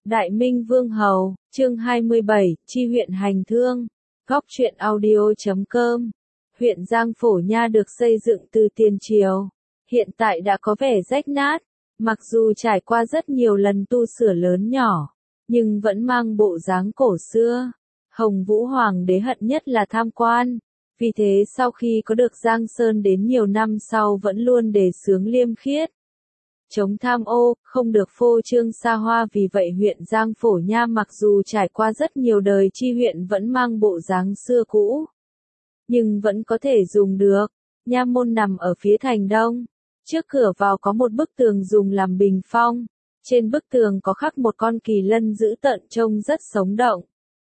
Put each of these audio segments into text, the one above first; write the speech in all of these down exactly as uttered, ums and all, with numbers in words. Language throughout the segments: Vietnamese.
Đại Minh Vương Hầu, chương hai mươi bảy, Chi huyện hành thương. Góc truyện audio chấm com. Huyện Giang Phổ Nha được xây dựng từ tiền triều, hiện tại đã có vẻ rách nát, mặc dù trải qua rất nhiều lần tu sửa lớn nhỏ, nhưng vẫn mang bộ dáng cổ xưa. Hồng Vũ Hoàng đế hận nhất là tham quan, vì thế sau khi có được Giang Sơn đến nhiều năm sau vẫn luôn đề xướng liêm khiết, chống tham ô, không được phô trương xa hoa. Vì vậy huyện Giang Phổ Nha mặc dù trải qua rất nhiều đời chi huyện vẫn mang bộ dáng xưa cũ, nhưng vẫn có thể dùng được. Nha môn nằm ở phía thành đông, trước cửa vào có một bức tường dùng làm bình phong, trên bức tường có khắc một con kỳ lân dữ tợn trông rất sống động.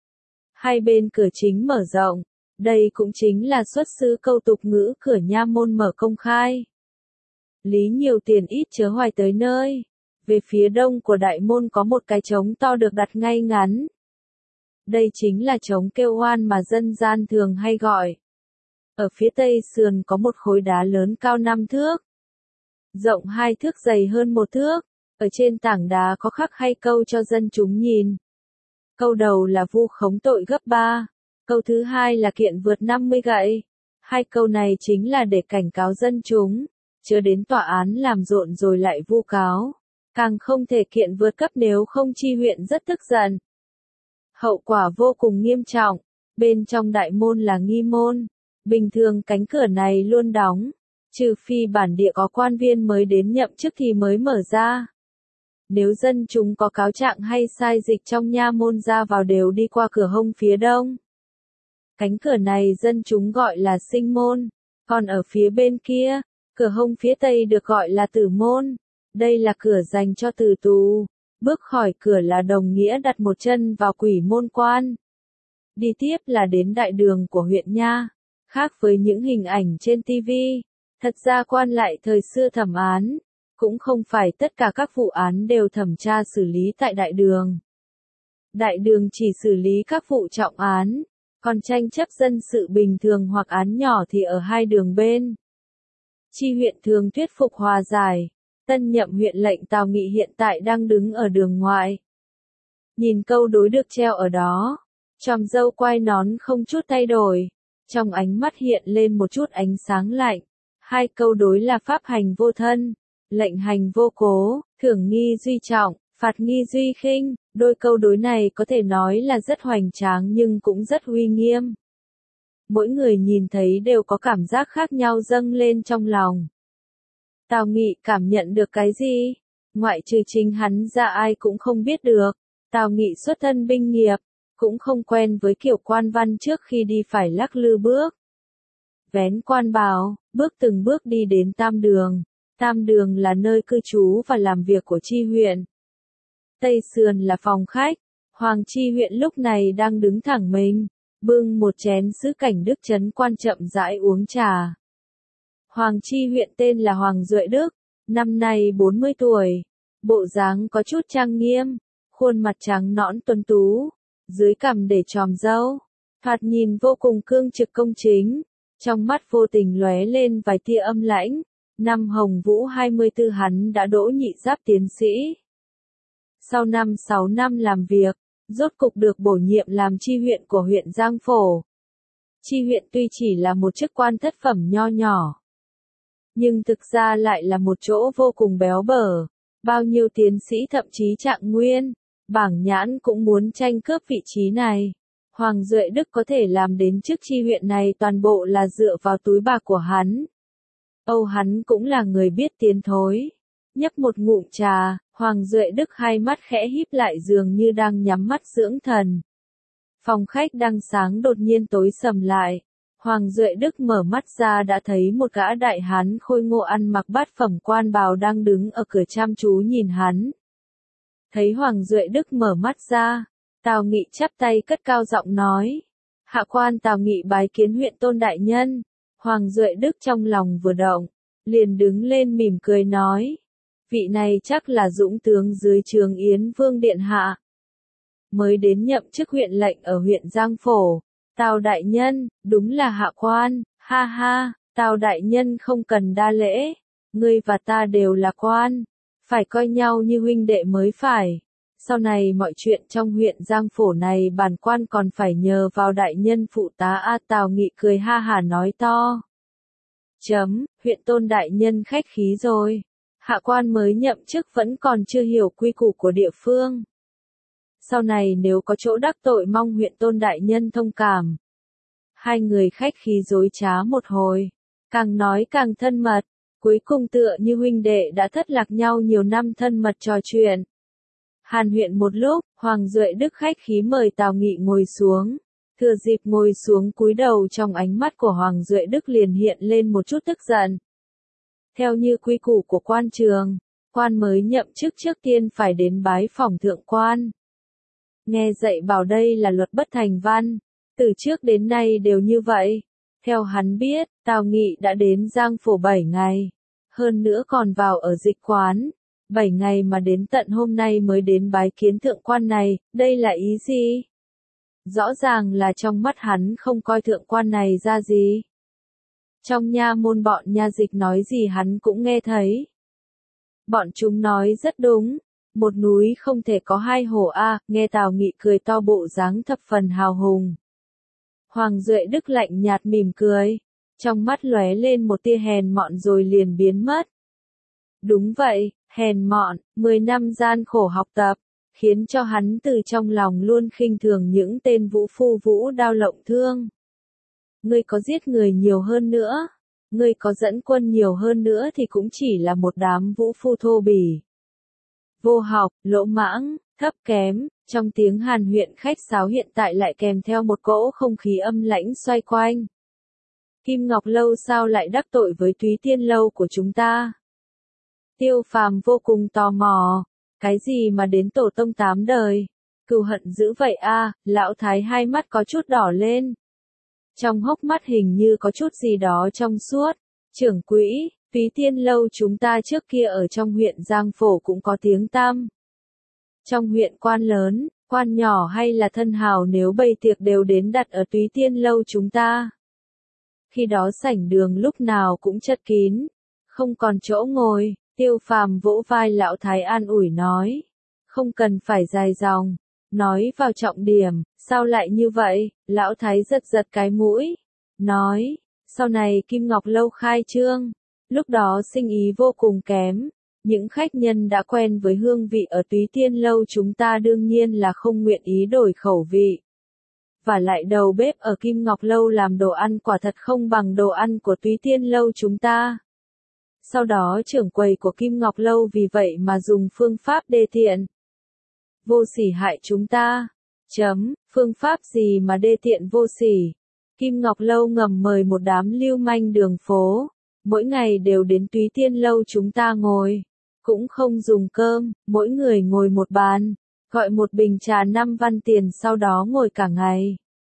Hai bên cửa chính mở rộng, đây cũng chính là xuất xứ câu tục ngữ cửa nha môn mở công khai. Lý nhiều tiền ít chớ hoài tới nơi. Về phía đông của đại môn có một cái trống to được đặt ngay ngắn. Đây chính là trống kêu oan mà dân gian thường hay gọi. Ở phía tây sườn có một khối đá lớn cao năm thước, rộng hai thước, dày hơn một thước. Ở trên tảng đá có khắc hai câu cho dân chúng nhìn. Câu đầu là vu khống tội gấp ba, câu thứ hai là kiện vượt năm mươi gậy. Hai câu này chính là để cảnh cáo dân chúng, chớ đến tòa án làm rộn rồi lại vu cáo. Càng không thể kiện vượt cấp, nếu không chi huyện rất tức giận. Hậu quả vô cùng nghiêm trọng. Bên trong đại môn là nghi môn. Bình thường cánh cửa này luôn đóng, trừ phi bản địa có quan viên mới đến nhậm chức thì mới mở ra. Nếu dân chúng có cáo trạng hay sai dịch trong nha môn ra vào đều đi qua cửa hông phía đông. Cánh cửa này dân chúng gọi là sinh môn, còn ở phía bên kia, cửa hông phía tây được gọi là tử môn. Đây là cửa dành cho tử tù, bước khỏi cửa là đồng nghĩa đặt một chân vào quỷ môn quan. Đi tiếp là đến đại đường của huyện Nha. Khác với những hình ảnh trên ti vi, thật ra quan lại thời xưa thẩm án, cũng không phải tất cả các vụ án đều thẩm tra xử lý tại đại đường. Đại đường chỉ xử lý các vụ trọng án, còn tranh chấp dân sự bình thường hoặc án nhỏ thì ở hai đường bên. Chi huyện thường thuyết phục hòa giải. Tân nhậm huyện lệnh Tào Nghị hiện tại đang đứng ở đường ngoại. Nhìn câu đối được treo ở đó, chòm râu quai nón không chút thay đổi, trong ánh mắt hiện lên một chút ánh sáng lạnh. Hai câu đối là pháp hành vô thân, lệnh hành vô cố, thưởng nghi duy trọng, phạt nghi duy khinh. Đôi câu đối này có thể nói là rất hoành tráng nhưng cũng rất uy nghiêm. Mỗi người nhìn thấy đều có cảm giác khác nhau dâng lên trong lòng. Tào Nghị cảm nhận được cái gì? Ngoại trừ chính hắn ra ai cũng không biết được. Tào Nghị xuất thân binh nghiệp, cũng không quen với kiểu quan văn trước khi đi phải lắc lư bước. Vén quan bào, bước từng bước đi đến Tam Đường. Tam Đường là nơi cư trú và làm việc của chi huyện. Tây sườn là phòng khách. Hoàng chi huyện lúc này đang đứng thẳng mình, bưng một chén sứ cảnh đức trấn quan chậm rãi uống trà. Hoàng chi huyện tên là Hoàng Duệ Đức, năm nay bốn mươi tuổi, bộ dáng có chút trang nghiêm, khuôn mặt trắng nõn tuấn tú, dưới cằm để chòm râu, thoạt nhìn vô cùng cương trực công chính, trong mắt vô tình lóe lên vài tia âm lãnh. Năm Hồng Vũ hai mươi tư hắn đã đỗ nhị giáp tiến sĩ. Sau năm sáu năm làm việc, rốt cục được bổ nhiệm làm chi huyện của huyện Giang Phổ. Chi huyện tuy chỉ là một chức quan thất phẩm nho nhỏ, nhưng thực ra lại là một chỗ vô cùng béo bở. Bao nhiêu tiến sĩ thậm chí trạng nguyên, bảng nhãn cũng muốn tranh cướp vị trí này. Hoàng Duệ Đức có thể làm đến chức chi huyện này toàn bộ là dựa vào túi bạc của hắn. Âu hắn cũng là người biết tiến thối. Nhấp một ngụm trà, Hoàng Duệ Đức hai mắt khẽ híp lại dường như đang nhắm mắt dưỡng thần. Phòng khách đang sáng đột nhiên tối sầm lại. Hoàng Duệ Đức mở mắt ra đã thấy một gã đại hán khôi ngô ăn mặc bát phẩm quan bào đang đứng ở cửa chăm chú nhìn hắn. Thấy Hoàng Duệ Đức mở mắt ra, Tào Nghị chắp tay cất cao giọng nói: Hạ quan Tào Nghị bái kiến huyện tôn đại nhân. Hoàng Duệ Đức trong lòng vừa động, liền đứng lên mỉm cười nói: Vị này chắc là dũng tướng dưới trướng Yến Vương điện hạ, mới đến nhậm chức huyện lệnh ở huyện Giang Phổ. Tào đại nhân, đúng là hạ quan. Ha ha, Tào đại nhân không cần đa lễ, ngươi và ta đều là quan, phải coi nhau như huynh đệ mới phải. Sau này mọi chuyện trong huyện Giang Phổ này bản quan còn phải nhờ vào đại nhân phụ tá A. Tào Nghị cười ha hả nói to. Chấm, huyện Tôn đại nhân khách khí rồi. Hạ quan mới nhậm chức vẫn còn chưa hiểu quy củ của địa phương. Sau này nếu có chỗ đắc tội mong huyện Tôn đại nhân thông cảm. Hai người khách khí dối trá một hồi, càng nói càng thân mật, cuối cùng tựa như huynh đệ đã thất lạc nhau nhiều năm thân mật trò chuyện. Hàn huyện một lúc, Hoàng Duệ Đức khách khí mời Tào Nghị ngồi xuống. Thừa dịp ngồi xuống cúi đầu, trong ánh mắt của Hoàng Duệ Đức liền hiện lên một chút tức giận. Theo như quy củ của quan trường, quan mới nhậm chức trước tiên phải đến bái phỏng thượng quan. Nghe dạy bảo đây là luật bất thành văn, từ trước đến nay đều như vậy. Theo hắn biết, Tào Nghị đã đến Giang Phổ bảy ngày, hơn nữa còn vào ở dịch quán. bảy ngày mà đến tận hôm nay mới đến bái kiến thượng quan này, đây là ý gì? Rõ ràng là trong mắt hắn không coi thượng quan này ra gì. Trong nha môn bọn nha dịch nói gì hắn cũng nghe thấy. Bọn chúng nói rất đúng, một núi không thể có hai hổ a, nghe Tào Nghị cười to bộ dáng thập phần hào hùng. Hoàng Duệ Đức lạnh nhạt mỉm cười, trong mắt lóe lên một tia hèn mọn rồi liền biến mất. Đúng vậy, hèn mọn, mười năm gian khổ học tập, khiến cho hắn từ trong lòng luôn khinh thường những tên vũ phu vũ đao lộng thương. Ngươi có giết người nhiều hơn nữa, ngươi có dẫn quân nhiều hơn nữa thì cũng chỉ là một đám vũ phu thô bỉ. Vô học, lỗ mãng, thấp kém, trong tiếng Hàn huyện khách sáo hiện tại lại kèm theo một cỗ không khí âm lãnh xoay quanh. Kim Ngọc Lâu sao lại đắc tội với Túy Tiên Lâu của chúng ta? Tiêu Phàm vô cùng tò mò, cái gì mà đến tổ tông tám đời, cừu hận dữ vậy a, lão thái hai mắt có chút đỏ lên. Trong hốc mắt hình như có chút gì đó trong suốt. Trưởng quỹ, Túy Tiên Lâu chúng ta trước kia ở trong huyện Giang Phổ cũng có tiếng tăm. Trong huyện quan lớn, quan nhỏ hay là thân hào nếu bày tiệc đều đến đặt ở Túy Tiên Lâu chúng ta. Khi đó sảnh đường lúc nào cũng chất kín, không còn chỗ ngồi. Tiêu Phàm vỗ vai lão thái an ủi nói, không cần phải dài dòng, nói vào trọng điểm, sao lại như vậy? Lão thái giật giật cái mũi, nói, sau này Kim Ngọc Lâu khai trương, lúc đó sinh ý vô cùng kém, những khách nhân đã quen với hương vị ở Túy Tiên Lâu chúng ta đương nhiên là không nguyện ý đổi khẩu vị. Và lại đầu bếp ở Kim Ngọc Lâu làm đồ ăn quả thật không bằng đồ ăn của Túy Tiên Lâu chúng ta. Sau đó trưởng quầy của Kim Ngọc Lâu vì vậy mà dùng phương pháp đê tiện. Vô sỉ hại chúng ta. Chấm, phương pháp gì mà đê tiện vô sỉ? Kim Ngọc Lâu ngầm mời một đám lưu manh đường phố, mỗi ngày đều đến Túy Tiên Lâu chúng ta ngồi, cũng không dùng cơm, mỗi người ngồi một bàn, gọi một bình trà năm văn tiền sau đó ngồi cả ngày.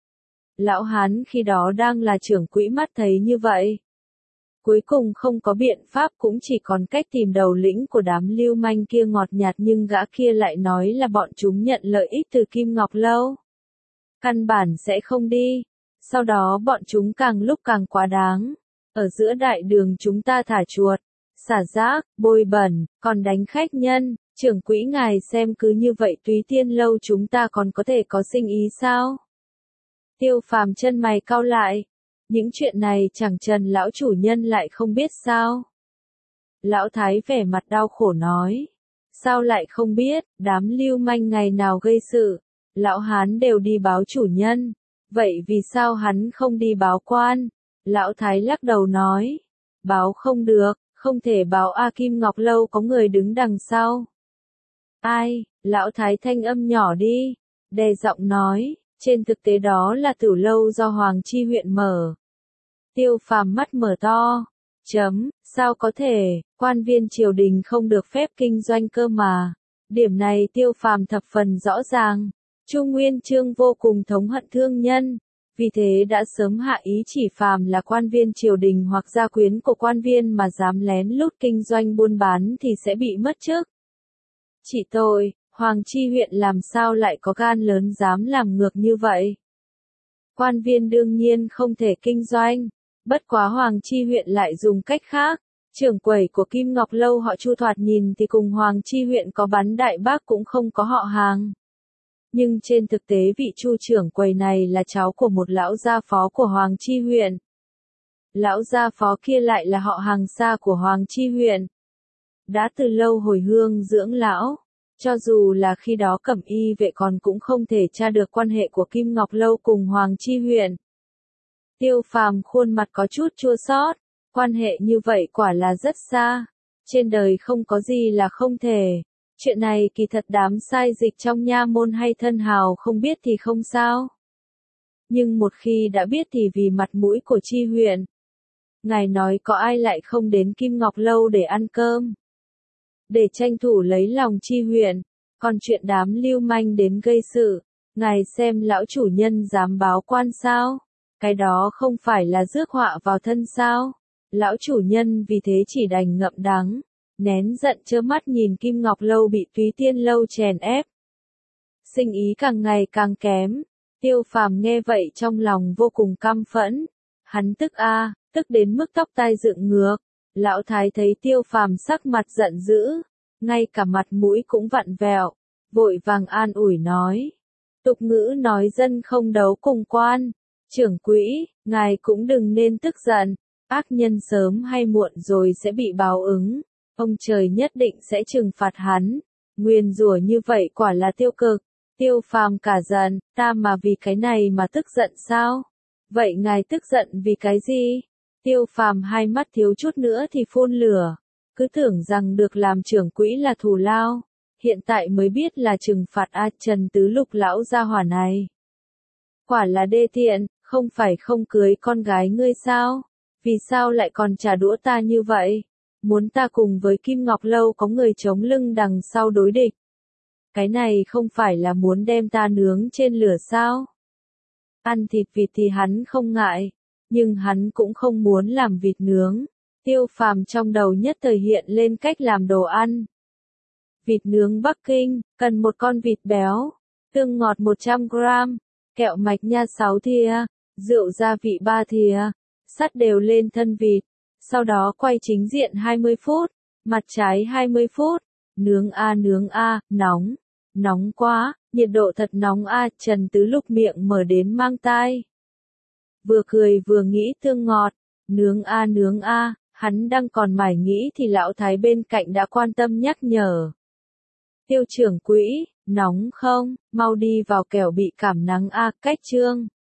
Lão Hán khi đó đang là trưởng quỹ mắt thấy như vậy. Cuối cùng không có biện pháp cũng chỉ còn cách tìm đầu lĩnh của đám lưu manh kia ngọt nhạt nhưng gã kia lại nói là bọn chúng nhận lợi ích từ Kim Ngọc Lâu. Căn bản sẽ không đi. Sau đó bọn chúng càng lúc càng quá đáng. Ở giữa đại đường chúng ta thả chuột, xả rác, bôi bẩn, còn đánh khách nhân. Trưởng quỹ ngài xem cứ như vậy Túy Tiên Lâu chúng ta còn có thể có sinh ý sao? Tiêu Phàm chân mày cau lại. Những chuyện này chẳng trần lão chủ nhân lại không biết sao? Lão thái vẻ mặt đau khổ nói. Sao lại không biết, đám lưu manh ngày nào gây sự, lão Hán đều đi báo chủ nhân. Vậy vì sao hắn không đi báo quan? Lão thái lắc đầu nói. Báo không được, không thể báo A Kim Ngọc Lâu có người đứng đằng sau. Ai? Lão thái thanh âm nhỏ đi, đè giọng nói. Trên thực tế đó là Tử Lâu do Hoàng Chi huyện mở. Tiêu Phàm mắt mở to. Chấm, sao có thể, quan viên triều đình không được phép kinh doanh cơ mà. Điểm này Tiêu Phàm thập phần rõ ràng. Chu Nguyên Chương vô cùng thống hận thương nhân, vì thế đã sớm hạ ý chỉ phàm là quan viên triều đình hoặc gia quyến của quan viên mà dám lén lút kinh doanh buôn bán thì sẽ bị mất chức. Chỉ tội, Hoàng Chi huyện làm sao lại có gan lớn dám làm ngược như vậy? Quan viên đương nhiên không thể kinh doanh, bất quá Hoàng Chi huyện lại dùng cách khác, Trưởng quầy của Kim Ngọc Lâu họ Chu thoạt nhìn thì cùng Hoàng Chi huyện có bắn đại bác cũng không có họ hàng. Nhưng trên thực tế vị Chu trưởng quầy này là cháu của một lão gia phó của Hoàng Chi huyện. Lão gia phó kia lại là họ hàng xa của Hoàng Chi huyện. Đã từ lâu hồi hương dưỡng lão, cho dù là khi đó Cẩm Y vệ còn cũng không thể tra được quan hệ của Kim Ngọc Lâu cùng Hoàng Chi huyện. Tiêu Phàm khuôn mặt có chút chua xót, quan hệ như vậy quả là rất xa, trên đời không có gì là không thể. Chuyện này kỳ thật đám sai dịch trong nha môn hay thân hào không biết thì không sao. Nhưng một khi đã biết thì vì mặt mũi của Chi huyện. Ngài nói có ai lại không đến Kim Ngọc Lâu để ăn cơm. Để tranh thủ lấy lòng Chi huyện, còn chuyện đám lưu manh đến gây sự, ngài xem lão chủ nhân dám báo quan sao, cái đó không phải là rước họa vào thân sao. Lão chủ nhân vì thế chỉ đành ngậm đắng, nén giận trơ mắt nhìn Kim Ngọc Lâu bị Túy Tiên Lâu chèn ép. Sinh ý càng ngày càng kém, Tiêu Phàm nghe vậy trong lòng vô cùng căm phẫn, hắn tức a, tức đến mức tóc tai dựng ngược. Lão thái thấy Tiêu Phàm sắc mặt giận dữ, ngay cả mặt mũi cũng vặn vẹo, vội vàng an ủi nói. Tục ngữ nói dân không đấu cùng quan, trưởng quỹ, ngài cũng đừng nên tức giận, ác nhân sớm hay muộn rồi sẽ bị báo ứng, ông trời nhất định sẽ trừng phạt hắn, nguyền rủa như vậy quả là tiêu cực. Tiêu Phàm cả giận, ta mà vì cái này mà tức giận sao? Vậy ngài tức giận vì cái gì? Tiêu Phàm hai mắt thiếu chút nữa thì phun lửa, cứ tưởng rằng được làm trưởng quỹ là thù lao, hiện tại mới biết là trừng phạt A Trần Tứ Lục lão gia hỏa này. Quả là đê tiện, không phải không cưới con gái ngươi sao? Vì sao lại còn trả đũa ta như vậy? Muốn ta cùng với Kim Ngọc Lâu có người chống lưng đằng sau đối địch. Cái này không phải là muốn đem ta nướng trên lửa sao? Ăn thịt vịt thì hắn không ngại, nhưng hắn cũng không muốn làm vịt nướng. Tiêu Phàm trong đầu nhất thời hiện lên cách làm đồ ăn. Vịt nướng Bắc Kinh, cần một con vịt béo, tương ngọt một trăm gam, kẹo mạch nha sáu thìa, rượu gia vị ba thìa, sắt đều lên thân vịt, sau đó quay chính diện hai mươi phút, mặt trái hai mươi phút, nướng a nướng a, nóng, nóng quá, nhiệt độ thật nóng a, Trần Tứ Lục miệng mở đến mang tai. Vừa cười vừa nghĩ tương ngọt, nướng a nướng a, hắn đang còn mải nghĩ thì lão thái bên cạnh đã quan tâm nhắc nhở. Tiêu trưởng quỹ, nóng không, mau đi vào kẻo bị cảm nắng a, cách trương.